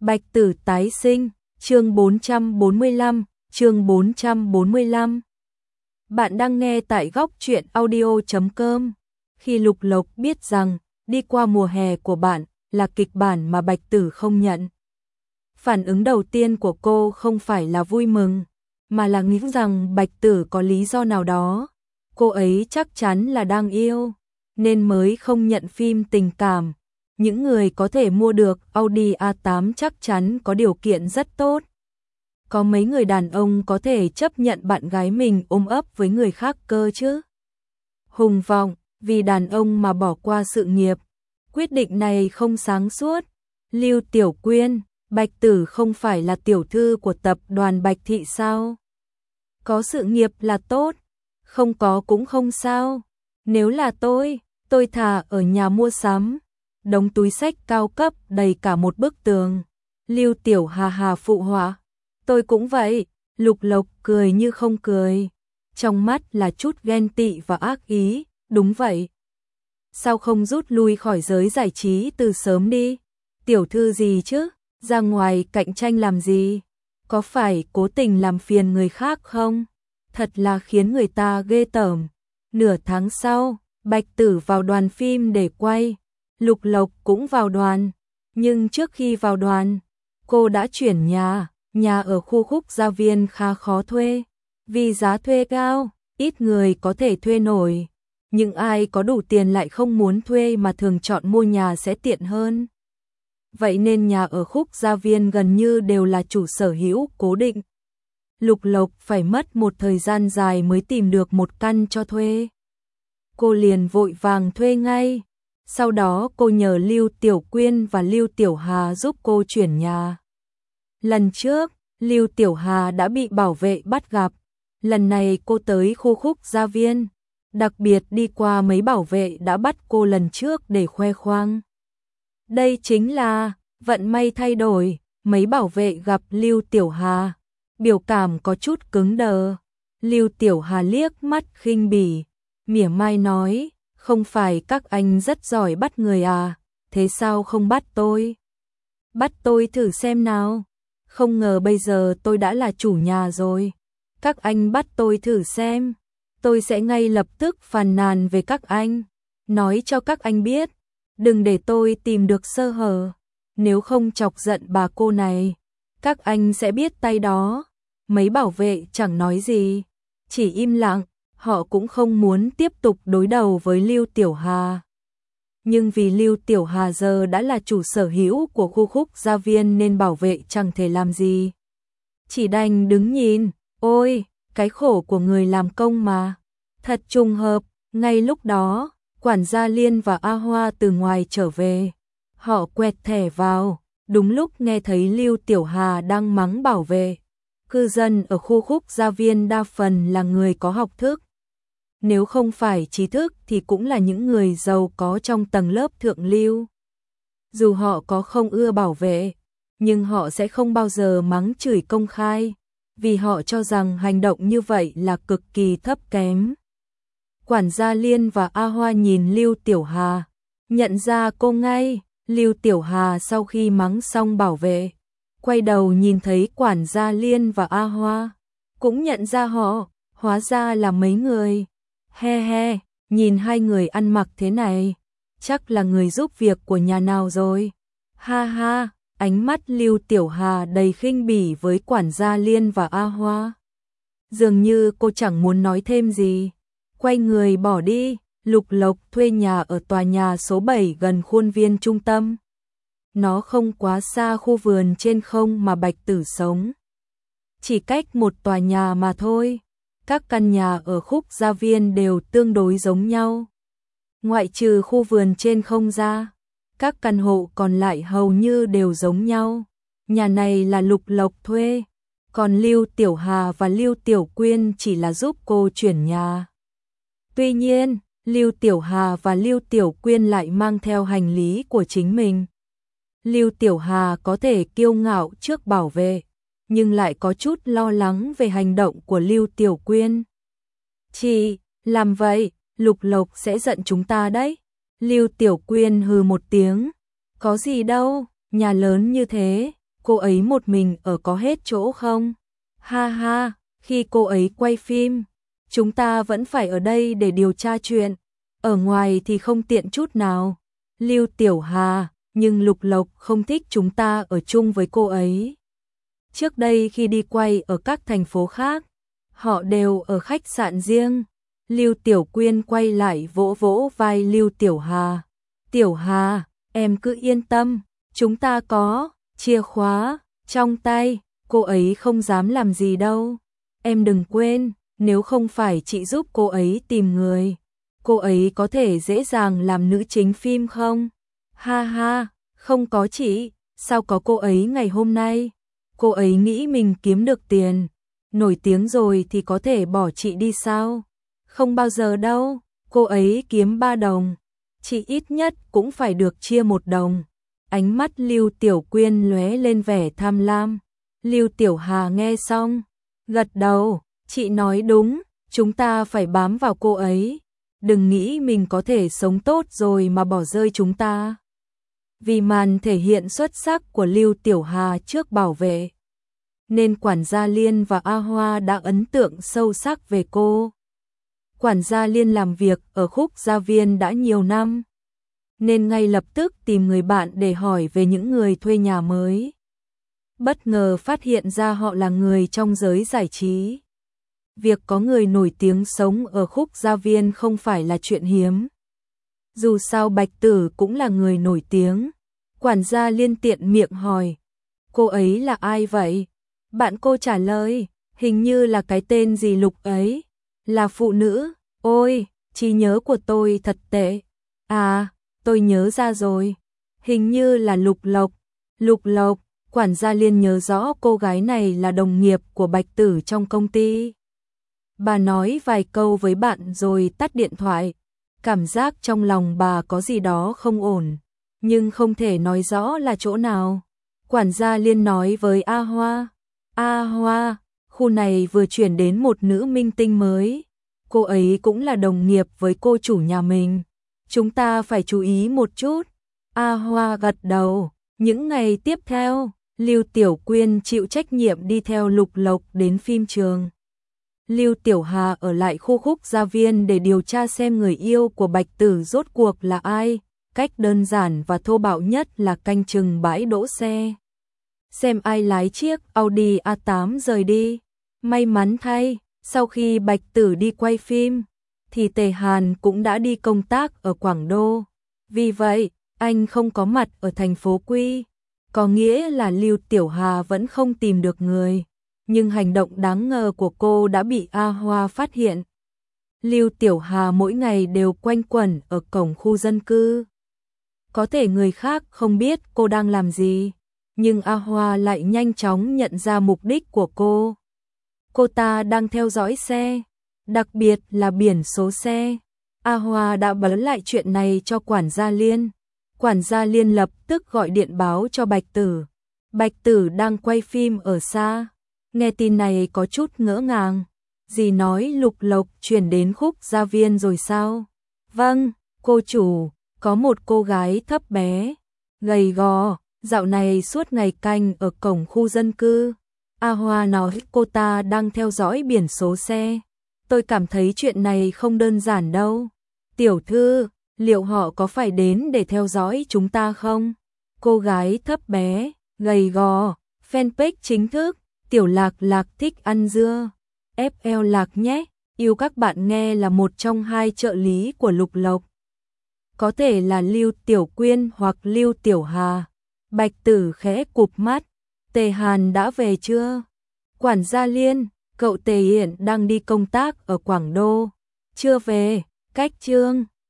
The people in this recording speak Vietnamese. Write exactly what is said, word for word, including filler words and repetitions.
Bạch Tử tái sinh, chương bốn trăm bốn mươi lăm, chương bốn trăm bốn mươi lăm. Bạn đang nghe tại góc truyện audio chấm com. Khi Lục Lộc biết rằng đi qua mùa hè của bạn là kịch bản mà Bạch Tử không nhận, phản ứng đầu tiên của cô không phải là vui mừng, mà là nghĩ rằng Bạch Tử có lý do nào đó. Cô ấy chắc chắn là đang yêu, nên mới không nhận phim tình cảm. Những người có thể mua được Audi a tám chắc chắn có điều kiện rất tốt. Có mấy người đàn ông có thể chấp nhận bạn gái mình ôm ấp với người khác cơ chứ? Hùng vọng, vì đàn ông mà bỏ qua sự nghiệp. Quyết định này không sáng suốt. Lưu Tiểu Quyên, Bạch Tử không phải là tiểu thư của tập đoàn Bạch Thị sao? Có sự nghiệp là tốt, không có cũng không sao. Nếu là tôi, tôi thà ở nhà mua sắm. Đống túi xách cao cấp đầy cả một bức tường. Lưu Tiểu Hà hà phụ họa. Tôi cũng vậy. Lục Lộc cười như không cười, trong mắt là chút ghen tị và ác ý. Đúng vậy. Sao không rút lui khỏi giới giải trí từ sớm đi? Tiểu thư gì chứ? Ra ngoài cạnh tranh làm gì? Có phải cố tình làm phiền người khác không? Thật là khiến người ta ghê tởm. Nửa tháng sau, Bạch Tử vào đoàn phim để quay. Lục Lộc cũng vào đoàn, nhưng trước khi vào đoàn, cô đã chuyển nhà. Nhà ở khu Khúc Gia Viên khá khó thuê, vì giá thuê cao, ít người có thể thuê nổi. Nhưng ai có đủ tiền lại không muốn thuê mà thường chọn mua nhà sẽ tiện hơn. Vậy nên nhà ở Khúc Gia Viên gần như đều là chủ sở hữu cố định. Lục Lộc phải mất một thời gian dài mới tìm được một căn cho thuê. Cô liền vội vàng thuê ngay. Sau đó cô nhờ Lưu Tiểu Quyên và Lưu Tiểu Hà giúp cô chuyển nhà. Lần trước, Lưu Tiểu Hà đã bị bảo vệ bắt gặp. Lần này cô tới khu Khúc Gia Viên, đặc biệt đi qua mấy bảo vệ đã bắt cô lần trước để khoe khoang. Đây chính là vận may thay đổi. Mấy bảo vệ gặp Lưu Tiểu Hà, biểu cảm có chút cứng đờ. Lưu Tiểu Hà liếc mắt khinh bỉ, mỉa mai nói, không phải các anh rất giỏi bắt người à, thế sao không bắt tôi? Bắt tôi thử xem nào. Không ngờ bây giờ tôi đã là chủ nhà rồi. Các anh bắt tôi thử xem, tôi sẽ ngay lập tức phàn nàn về các anh. Nói cho các anh biết, đừng để tôi tìm được sơ hở. Nếu không chọc giận bà cô này, các anh sẽ biết tay đó. Mấy bảo vệ chẳng nói gì, chỉ im lặng. Họ cũng không muốn tiếp tục đối đầu với Lưu Tiểu Hà. Nhưng vì Lưu Tiểu Hà giờ đã là chủ sở hữu của khu Khúc Gia Viên nên bảo vệ chẳng thể làm gì. Chỉ đành đứng nhìn. Ôi, cái khổ của người làm công mà. Thật trùng hợp, ngay lúc đó, quản gia Liên và A Hoa từ ngoài trở về. Họ quẹt thẻ vào, đúng lúc nghe thấy Lưu Tiểu Hà đang mắng bảo vệ. Cư dân ở khu Khúc Gia Viên đa phần là người có học thức. Nếu không phải trí thức thì cũng là những người giàu có trong tầng lớp thượng lưu. Dù họ có không ưa bảo vệ, nhưng họ sẽ không bao giờ mắng chửi công khai, vì họ cho rằng hành động như vậy là cực kỳ thấp kém. Quản gia Liên và A Hoa nhìn Lưu Tiểu Hà, nhận ra cô ngay. Lưu Tiểu Hà sau khi mắng xong bảo vệ, quay đầu nhìn thấy quản gia Liên và A Hoa, cũng nhận ra họ, hóa ra là mấy người. He he, nhìn hai người ăn mặc thế này, chắc là người giúp việc của nhà nào rồi. Ha ha, ánh mắt Lưu Tiểu Hà đầy khinh bỉ với quản gia Liên và A Hoa. Dường như cô chẳng muốn nói thêm gì, quay người bỏ đi. Lục Lộc thuê nhà ở tòa nhà số bảy gần khuôn viên trung tâm. Nó không quá xa khu vườn trên không mà Bạch Tử sống. Chỉ cách một tòa nhà mà thôi. Các căn nhà ở Khúc Gia Viên đều tương đối giống nhau. Ngoại trừ khu vườn trên không ra, các căn hộ còn lại hầu như đều giống nhau. Nhà này là Lục Lộc thuê, còn Lưu Tiểu Hà và Lưu Tiểu Quyên chỉ là giúp cô chuyển nhà. Tuy nhiên, Lưu Tiểu Hà và Lưu Tiểu Quyên lại mang theo hành lý của chính mình. Lưu Tiểu Hà có thể kiêu ngạo trước bảo vệ, nhưng lại có chút lo lắng về hành động của Lưu Tiểu Quyên. Chị, làm vậy, Lục Lộc sẽ giận chúng ta đấy. Lưu Tiểu Quyên hừ một tiếng. Có gì đâu, nhà lớn như thế, cô ấy một mình ở có hết chỗ không? Ha ha, khi cô ấy quay phim, chúng ta vẫn phải ở đây để điều tra chuyện, ở ngoài thì không tiện chút nào. Lưu Tiểu Hà, nhưng Lục Lộc không thích chúng ta ở chung với cô ấy. Trước đây khi đi quay ở các thành phố khác, họ đều ở khách sạn riêng. Lưu Tiểu Quyên quay lại vỗ vỗ vai Lưu Tiểu Hà. Tiểu Hà, em cứ yên tâm, chúng ta có chìa khóa trong tay, cô ấy không dám làm gì đâu. Em đừng quên, nếu không phải chị giúp cô ấy tìm người, cô ấy có thể dễ dàng làm nữ chính phim không? Ha ha, không có chị, sao có cô ấy ngày hôm nay? Cô ấy nghĩ mình kiếm được tiền, nổi tiếng rồi thì có thể bỏ chị đi sao? Không bao giờ đâu, cô ấy kiếm ba đồng, chị ít nhất cũng phải được chia một đồng. Ánh mắt Lưu Tiểu Quyên lóe lên vẻ tham lam. Lưu Tiểu Hà nghe xong, gật đầu, chị nói đúng, chúng ta phải bám vào cô ấy. Đừng nghĩ mình có thể sống tốt rồi mà bỏ rơi chúng ta. Vì màn thể hiện xuất sắc của Lưu Tiểu Hà trước bảo vệ, nên quản gia Liên và A Hoa đã ấn tượng sâu sắc về cô. Quản gia Liên làm việc ở Khúc Gia Viên đã nhiều năm, nên ngay lập tức tìm người bạn để hỏi về những người thuê nhà mới. Bất ngờ phát hiện ra họ là người trong giới giải trí. Việc có người nổi tiếng sống ở Khúc Gia Viên không phải là chuyện hiếm. Dù sao Bạch Tử cũng là người nổi tiếng. Quản gia Liên tiện miệng hỏi, cô ấy là ai vậy? Bạn cô trả lời, hình như là cái tên gì Lục ấy, là phụ nữ. Ôi, trí nhớ của tôi thật tệ. À, tôi nhớ ra rồi, hình như là Lục Lộc. Lục Lộc, quản gia Liên nhớ rõ cô gái này là đồng nghiệp của Bạch Tử trong công ty. Bà nói vài câu với bạn rồi tắt điện thoại. Cảm giác trong lòng bà có gì đó không ổn, nhưng không thể nói rõ là chỗ nào. Quản gia Liên nói với A Hoa, A Hoa, khu này vừa chuyển đến một nữ minh tinh mới. Cô ấy cũng là đồng nghiệp với cô chủ nhà mình. Chúng ta phải chú ý một chút. A Hoa gật đầu. Những ngày tiếp theo, Lưu Tiểu Quyên chịu trách nhiệm đi theo Lục Lộc đến phim trường. Lưu Tiểu Hà ở lại khu Khúc Gia Viên để điều tra xem người yêu của Bạch Tử rốt cuộc là ai. Cách đơn giản và thô bạo nhất là canh chừng bãi đỗ xe, xem ai lái chiếc Audi A tám rời đi. May mắn thay, sau khi Bạch Tử đi quay phim, thì Tề Hàn cũng đã đi công tác ở Quảng Đô. Vì vậy, anh không có mặt ở thành phố Quy. Có nghĩa là Lưu Tiểu Hà vẫn không tìm được người. Nhưng hành động đáng ngờ của cô đã bị A Hoa phát hiện. Lưu Tiểu Hà mỗi ngày đều quanh quẩn ở cổng khu dân cư. Có thể người khác không biết cô đang làm gì, nhưng A Hoa lại nhanh chóng nhận ra mục đích của cô. Cô ta đang theo dõi xe, đặc biệt là biển số xe. A Hoa đã báo lại chuyện này cho quản gia Liên. Quản gia Liên lập tức gọi điện báo cho Bạch Tử. Bạch Tử đang quay phim ở xa. Nghe tin này có chút ngỡ ngàng. Dì nói Lục Lộc chuyển đến Khúc Gia Viên rồi sao? Vâng, cô chủ, có một cô gái thấp bé, gầy gò, dạo này suốt ngày canh ở cổng khu dân cư. A Hoa nói cô ta đang theo dõi biển số xe. Tôi cảm thấy chuyện này không đơn giản đâu. Tiểu thư, liệu họ có phải đến để theo dõi chúng ta không? Cô gái thấp bé, gầy gò, fanpage chính thức, Tiểu Lạc Lạc thích ăn dưa. ép lờ Lạc nhé, yêu các bạn nghe là một trong hai trợ lý của Lục Lộc. Có thể là Lưu Tiểu Quyên hoặc Lưu Tiểu Hà. Bạch Tử khẽ cụp mắt. Tề Hàn đã về chưa? Quản gia Liên, cậu Tề Hiển đang đi công tác ở Quảng Đô. Chưa về, cách chương.